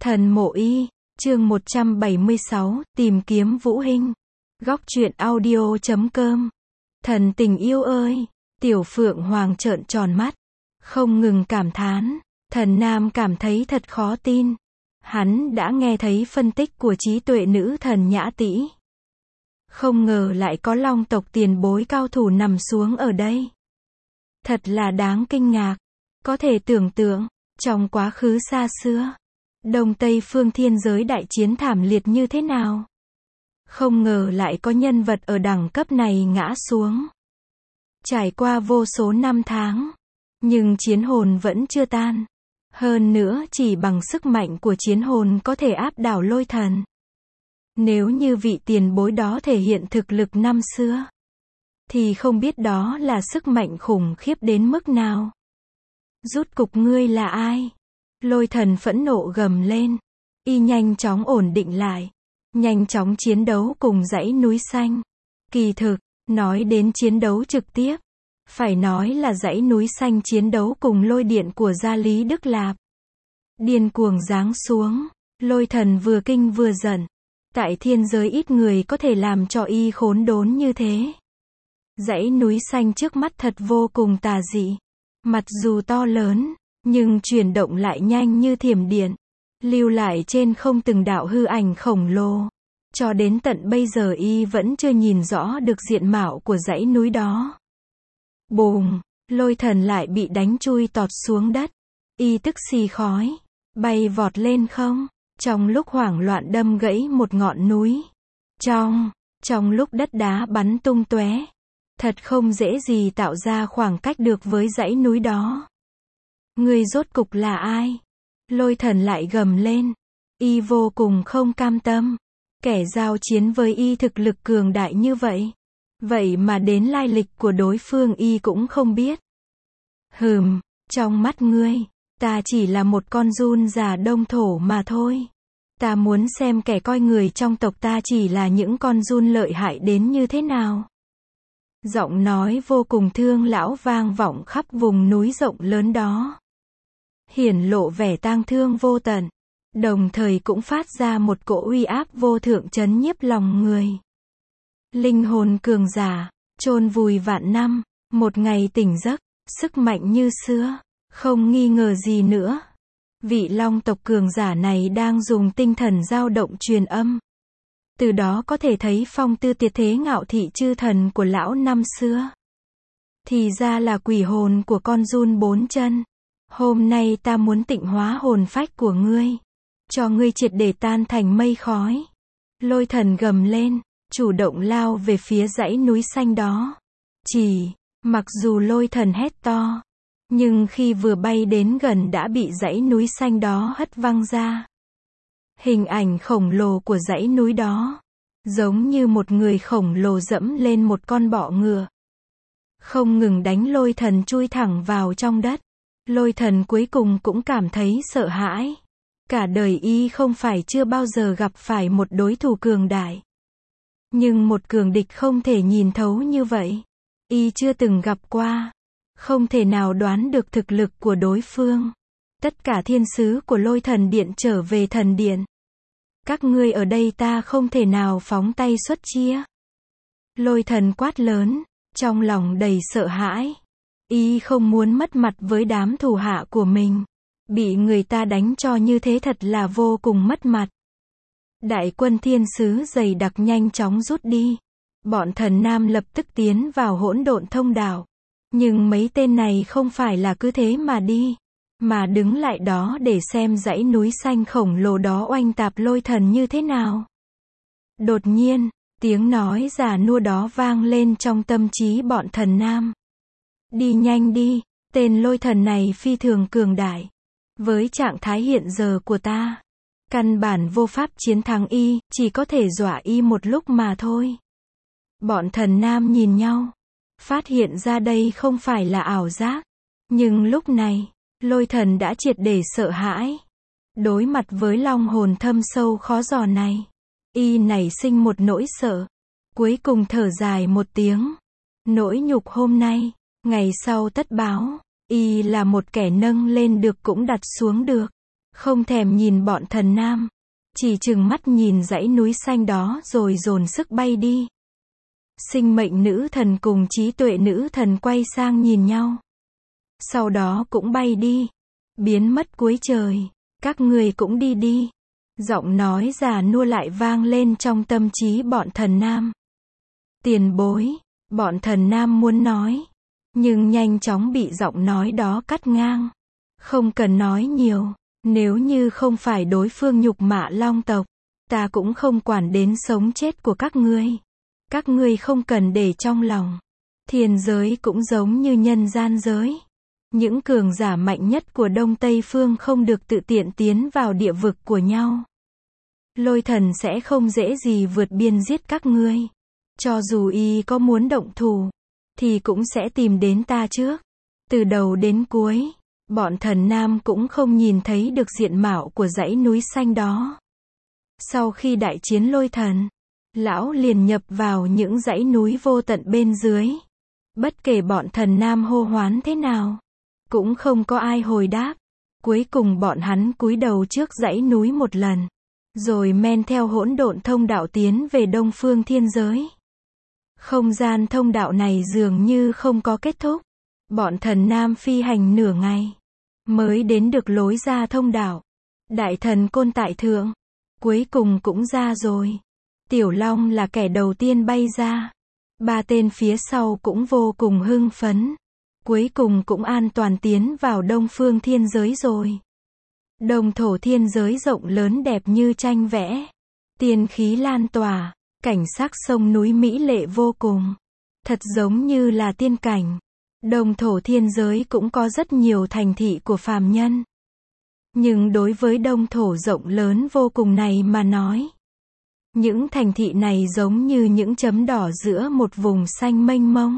Thần mộ y, chương 176, tìm kiếm Vũ Hinh. Góc truyện audio.com. Thần tình yêu ơi, Tiểu Phượng Hoàng trợn tròn mắt, không ngừng cảm thán. Thần Nam cảm thấy thật khó tin. Hắn đã nghe thấy phân tích của trí tuệ nữ thần Nhã Tĩ. Không ngờ lại có Long tộc tiền bối cao thủ nằm xuống ở đây. Thật là đáng kinh ngạc. Có thể tưởng tượng, trong quá khứ xa xưa, Đông Tây phương thiên giới đại chiến thảm liệt như thế nào. Không ngờ lại có nhân vật ở đẳng cấp này ngã xuống. Trải qua vô số năm tháng, nhưng chiến hồn vẫn chưa tan. Hơn nữa chỉ bằng sức mạnh của chiến hồn có thể áp đảo lôi thần. Nếu như vị tiền bối đó thể hiện thực lực năm xưa, thì không biết đó là sức mạnh khủng khiếp đến mức nào. Rút cục ngươi là ai? Lôi thần phẫn nộ gầm lên. Y nhanh chóng ổn định lại, nhanh chóng chiến đấu cùng dãy núi xanh. Kỳ thực, nói đến chiến đấu trực tiếp, phải nói là dãy núi xanh chiến đấu cùng lôi điện của gia Lý Đức Lạp. Điên cuồng giáng xuống, lôi thần vừa kinh vừa giận. Tại thiên giới ít người có thể làm cho y khốn đốn như thế. Dãy núi xanh trước mắt thật vô cùng tà dị. Mặc dù to lớn, nhưng chuyển động lại nhanh như thiểm điện, lưu lại trên không từng đạo hư ảnh khổng lồ. Cho đến tận bây giờ y vẫn chưa nhìn rõ được diện mạo của dãy núi đó. Bùm, lôi thần lại bị đánh chui tọt xuống đất. Y tức xì khói, bay vọt lên không, trong lúc hoảng loạn đâm gãy một ngọn núi. Trong lúc đất đá bắn tung tóe, thật không dễ gì tạo ra khoảng cách được với dãy núi đó. Ngươi rốt cục là ai? Lôi thần lại gầm lên. Y vô cùng không cam tâm. Kẻ giao chiến với y thực lực cường đại như vậy. Vậy mà đến lai lịch của đối phương y cũng không biết. Trong mắt ngươi, ta chỉ là một con giun già đông thổ mà thôi. Ta muốn xem kẻ coi người trong tộc ta chỉ là những con giun lợi hại đến như thế nào. Giọng nói vô cùng thương lão vang vọng khắp vùng núi rộng lớn đó. Hiển lộ vẻ tang thương vô tận, đồng thời cũng phát ra một cỗ uy áp vô thượng chấn nhiếp lòng người. Linh hồn cường giả, chôn vùi vạn năm, một ngày tỉnh giấc, sức mạnh như xưa, không nghi ngờ gì nữa. Vị Long tộc cường giả này đang dùng tinh thần dao động truyền âm. Từ đó có thể thấy phong tư tuyệt thế ngạo thị chư thần của lão năm xưa. Thì ra là quỷ hồn của con giun bốn chân. Hôm nay ta muốn tịnh hóa hồn phách của ngươi, cho ngươi triệt để tan thành mây khói. Lôi thần gầm lên, chủ động lao về phía dãy núi xanh đó. Mặc dù lôi thần hét to, nhưng khi vừa bay đến gần đã bị dãy núi xanh đó hất văng ra. Hình ảnh khổng lồ của dãy núi đó, giống như một người khổng lồ dẫm lên một con bọ ngựa. Không ngừng đánh lôi thần chui thẳng vào trong đất. Lôi thần cuối cùng cũng cảm thấy sợ hãi. Cả đời y không phải chưa bao giờ gặp phải một đối thủ cường đại. Nhưng một cường địch không thể nhìn thấu như vậy. Y chưa từng gặp qua. Không thể nào đoán được thực lực của đối phương. Tất cả thiên sứ của lôi thần điện trở về thần điện. Các ngươi ở đây ta không thể nào phóng tay xuất chia. Lôi thần quát lớn, trong lòng đầy sợ hãi. Y không muốn mất mặt với đám thủ hạ của mình. Bị người ta đánh cho như thế thật là vô cùng mất mặt. Đại quân thiên sứ dày đặc nhanh chóng rút đi. Bọn thần nam lập tức tiến vào hỗn độn thông đạo. Nhưng mấy tên này không phải là cứ thế mà đi, mà đứng lại đó để xem dãy núi xanh khổng lồ đó oanh tạp lôi thần như thế nào. Đột nhiên, tiếng nói già nua đó vang lên trong tâm trí bọn thần nam. Đi nhanh đi, tên lôi thần này phi thường cường đại. Với trạng thái hiện giờ của ta, căn bản vô pháp chiến thắng y, chỉ có thể dọa y một lúc mà thôi. Bọn thần nam nhìn nhau, phát hiện ra đây không phải là ảo giác. Nhưng lúc này, lôi thần đã triệt để sợ hãi. Đối mặt với long hồn thâm sâu khó dò này, y nảy sinh một nỗi sợ. Cuối cùng thở dài một tiếng. Nỗi nhục hôm nay, ngày sau tất báo. Y là một kẻ nâng lên được cũng đặt xuống được. không thèm nhìn bọn thần nam, chỉ trừng mắt nhìn dãy núi xanh đó rồi dồn sức bay đi. Sinh mệnh nữ thần cùng trí tuệ nữ thần quay sang nhìn nhau. Sau đó cũng bay đi, biến mất cuối trời. Các ngươi cũng đi đi. Giọng nói già nua lại vang lên trong tâm trí bọn thần nam. Tiền bối, bọn thần nam muốn nói, nhưng nhanh chóng bị giọng nói đó cắt ngang. Không cần nói nhiều, nếu như không phải đối phương nhục mạ Long tộc, ta cũng không quản đến sống chết của các ngươi. Các ngươi không cần để trong lòng. Thiên giới cũng giống như nhân gian giới. Những cường giả mạnh nhất của Đông Tây Phương không được tự tiện tiến vào địa vực của nhau. Lôi thần sẽ không dễ gì vượt biên giết các ngươi. Cho dù y có muốn động thủ, thì cũng sẽ tìm đến ta trước. Từ đầu đến cuối, bọn thần nam cũng không nhìn thấy được diện mạo của dãy núi xanh đó. Sau khi đại chiến lôi thần, lão liền nhập vào những dãy núi vô tận bên dưới. Bất kể bọn thần nam hô hoán thế nào, cũng không có ai hồi đáp. Cuối cùng bọn hắn cúi đầu trước dãy núi một lần, rồi men theo hỗn độn thông đạo tiến về đông phương thiên giới. Không gian thông đạo này dường như không có kết thúc. Bọn thần nam phi hành nửa ngày, mới đến được lối ra thông đạo. Đại thần Côn tại thượng, cuối cùng cũng ra rồi. Tiểu Long là kẻ đầu tiên bay ra. 3 tên phía sau cũng vô cùng hưng phấn. Cuối cùng cũng an toàn tiến vào đông phương thiên giới rồi. Đông thổ thiên giới rộng lớn đẹp như tranh vẽ. Tiên khí lan tỏa, cảnh sắc sông núi mỹ lệ vô cùng. Thật giống như là tiên cảnh. Đông thổ thiên giới cũng có rất nhiều thành thị của phàm nhân. Nhưng đối với đông thổ rộng lớn vô cùng này mà nói, những thành thị này giống như những chấm đỏ giữa một vùng xanh mênh mông.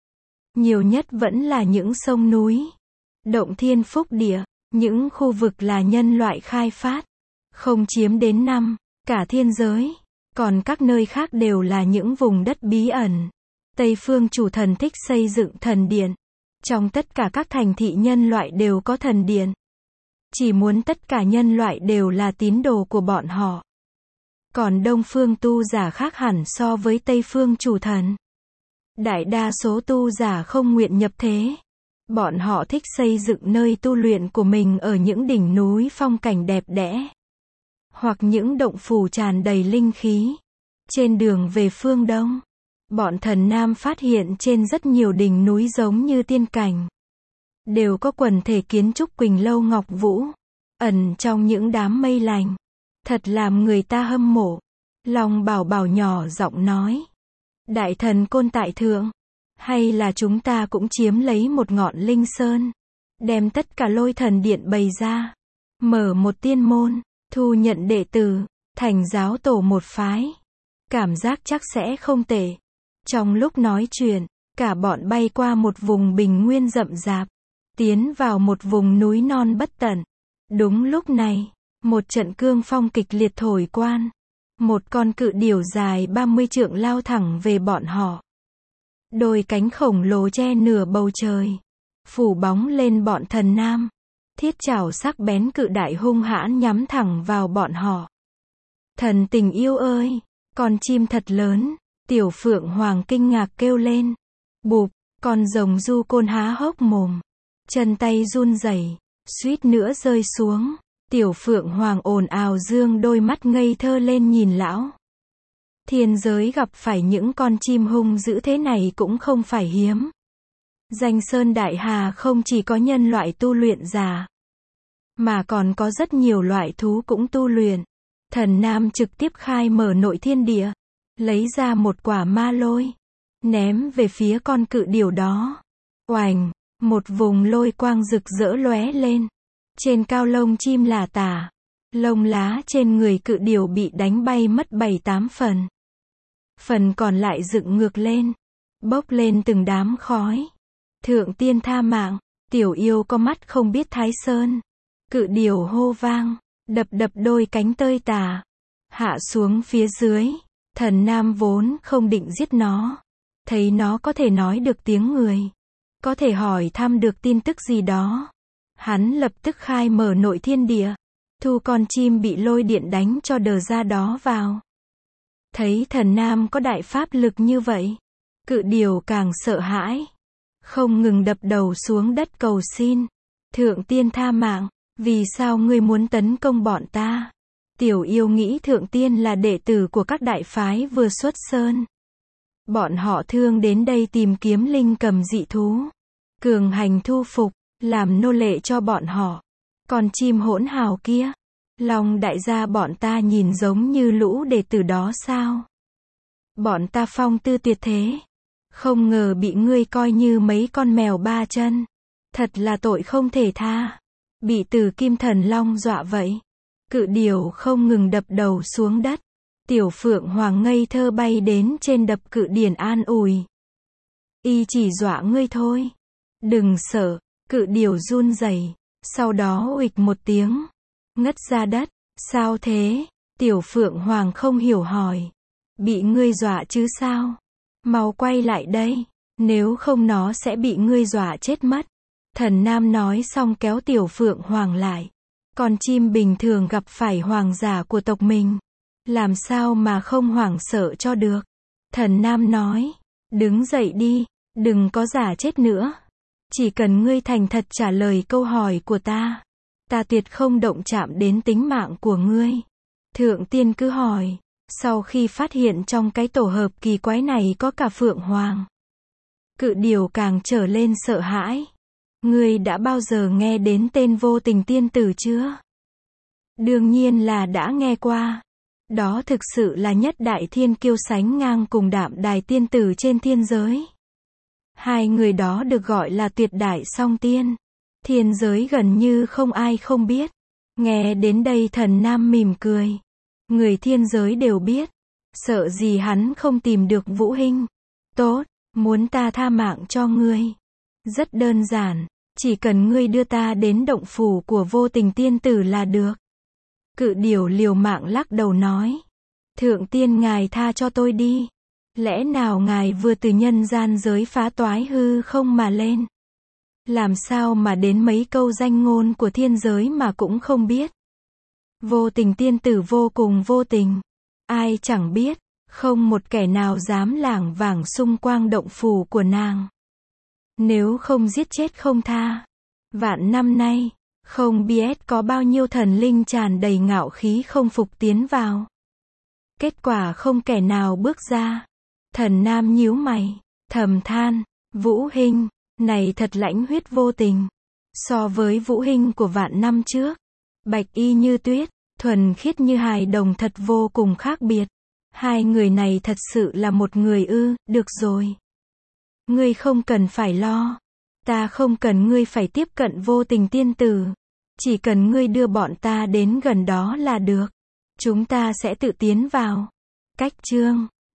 Nhiều nhất vẫn là những sông núi, động thiên phúc địa, những khu vực là nhân loại khai phát, không chiếm đến cả thiên giới. Còn các nơi khác đều là những vùng đất bí ẩn. Tây phương chủ thần thích xây dựng thần điện. Trong tất cả các thành thị nhân loại đều có thần điện. Chỉ muốn tất cả nhân loại đều là tín đồ của bọn họ. Còn đông phương tu giả khác hẳn so với Tây phương chủ thần. Đại đa số tu giả không nguyện nhập thế. Bọn họ thích xây dựng nơi tu luyện của mình ở những đỉnh núi phong cảnh đẹp đẽ, hoặc những động phủ tràn đầy linh khí. Trên đường về phương Đông, bọn thần nam phát hiện trên rất nhiều đỉnh núi giống như tiên cảnh. Đều có quần thể kiến trúc Quỳnh Lâu Ngọc Vũ, ẩn trong những đám mây lành. Thật làm người ta hâm mộ. Long Bảo Bảo nhỏ giọng nói. Đại thần Côn tại thượng, hay là chúng ta cũng chiếm lấy một ngọn linh sơn, đem tất cả lôi thần điện bày ra, mở một tiên môn, thu nhận đệ tử, thành giáo tổ một phái. Cảm giác chắc sẽ không tệ. Trong lúc nói chuyện, cả bọn bay qua một vùng bình nguyên rậm rạp, tiến vào một vùng núi non bất tận. Đúng lúc này, một trận cương phong kịch liệt thổi qua. Một con cự điểu dài 30 trượng lao thẳng về bọn họ. Đôi cánh khổng lồ che nửa bầu trời, phủ bóng lên bọn thần nam. Thiết chảo sắc bén cự đại hung hãn nhắm thẳng vào bọn họ. Thần tình yêu ơi, con chim thật lớn. Tiểu Phượng Hoàng kinh ngạc kêu lên. Bụp, con rồng du côn há hốc mồm, chân tay run rẩy, suýt nữa rơi xuống. Tiểu Phượng Hoàng ồn ào dương đôi mắt ngây thơ lên nhìn lão. Thiên giới gặp phải những con chim hung dữ thế này cũng không phải hiếm. Danh Sơn Đại Hà không chỉ có nhân loại tu luyện giả, mà còn có rất nhiều loại thú cũng tu luyện. Thần Nam trực tiếp khai mở nội thiên địa, lấy ra một quả ma lôi, ném về phía con cự điểu đó. Oành, một vùng lôi quang rực rỡ lóe lên. Trên cao lông chim lả tả, lông lá trên người cự điểu bị đánh bay mất 7-8 phần. Phần còn lại dựng ngược lên, bốc lên từng đám khói. Thượng tiên tha mạng, tiểu yêu có mắt không biết Thái Sơn. Cự điểu hô vang, đập đôi cánh tơi tả, hạ xuống phía dưới. Thần Nam vốn không định giết nó, thấy nó có thể nói được tiếng người, có thể hỏi thăm được tin tức gì đó. Hắn lập tức khai mở nội thiên địa, Thu con chim bị lôi điện đánh cho đờ ra đó vào. Thấy thần nam có đại pháp lực như vậy, Cự Điều càng sợ hãi, không ngừng đập đầu xuống đất cầu xin. Thượng tiên tha mạng, vì sao ngươi muốn tấn công bọn ta? Tiểu yêu nghĩ thượng tiên là đệ tử của các đại phái vừa xuất sơn. Bọn họ thương đến đây tìm kiếm linh cầm dị thú. Cường hành thu phục, làm nô lệ cho bọn họ. Con chim hỗn hào kia, Long đại gia bọn ta nhìn giống như lũ đệ tử đó sao? Bọn ta phong tư tuyệt thế, không ngờ bị ngươi coi như mấy con mèo ba chân. Thật là tội không thể tha. Bị Tử Kim Thần Long dọa vậy, Cự Điều không ngừng đập đầu xuống đất. Tiểu Phượng Hoàng ngây thơ bay đến trên đập Cự Điển an ủi. Y chỉ dọa ngươi thôi. Đừng sợ. Cự Điều run rẩy, sau đó uịch một tiếng, ngất ra đất. Sao thế? Tiểu Phượng Hoàng không hiểu hỏi. Bị ngươi dọa chứ sao? Mau quay lại đây, nếu không nó sẽ bị ngươi dọa chết mất. Thần Nam nói xong kéo Tiểu Phượng Hoàng lại. Con chim bình thường gặp phải hoàng giả của tộc mình, làm sao mà không hoảng sợ cho được. Thần Nam nói, đứng dậy đi, đừng có giả chết nữa. Chỉ cần ngươi thành thật trả lời câu hỏi của ta, ta tuyệt không động chạm đến tính mạng của ngươi. Thượng tiên cứ hỏi. Sau khi phát hiện trong cái tổ hợp kỳ quái này có cả Phượng Hoàng, Cự Điều càng trở lên sợ hãi. Ngươi đã bao giờ nghe đến tên Vô Tình tiên tử chưa? Đương nhiên là đã nghe qua. Đó thực sự là nhất đại thiên kiêu sánh ngang cùng Đạm Đài tiên tử trên thiên giới. Hai người đó được gọi là tuyệt đại song tiên. Thiên giới gần như không ai không biết. Nghe đến đây thần Nam mỉm cười. Người thiên giới đều biết. Sợ gì hắn không tìm được Vũ Hinh. Tốt, muốn ta tha mạng cho ngươi. Rất đơn giản, chỉ cần ngươi đưa ta đến động phủ của Vô Tình tiên tử là được. Cự Điều liều mạng lắc đầu nói. Thượng tiên ngài tha cho tôi đi. Lẽ nào ngài vừa từ nhân gian giới phá toái hư không mà lên? Làm sao mà đến mấy câu danh ngôn của thiên giới mà cũng không biết? Vô Tình tiên tử vô cùng vô tình. Ai chẳng biết, không một kẻ nào dám lảng vảng xung quanh động phủ của nàng. Nếu không giết chết không tha. Vạn năm nay, không biết có bao nhiêu thần linh tràn đầy ngạo khí không phục tiến vào. Kết quả không kẻ nào bước ra. Thần Nam nhíu mày, thầm than, Vũ Hinh, này thật lãnh huyết vô tình. So với Vũ Hinh của vạn năm trước, bạch y như tuyết, thuần khiết như hài đồng thật vô cùng khác biệt. Hai người này thật sự là một người ư? Được rồi. Ngươi không cần phải lo. Ta không cần ngươi phải tiếp cận Vô Tình tiên tử. Chỉ cần ngươi đưa bọn ta đến gần đó là được. Chúng ta sẽ tự tiến vào. Cách chương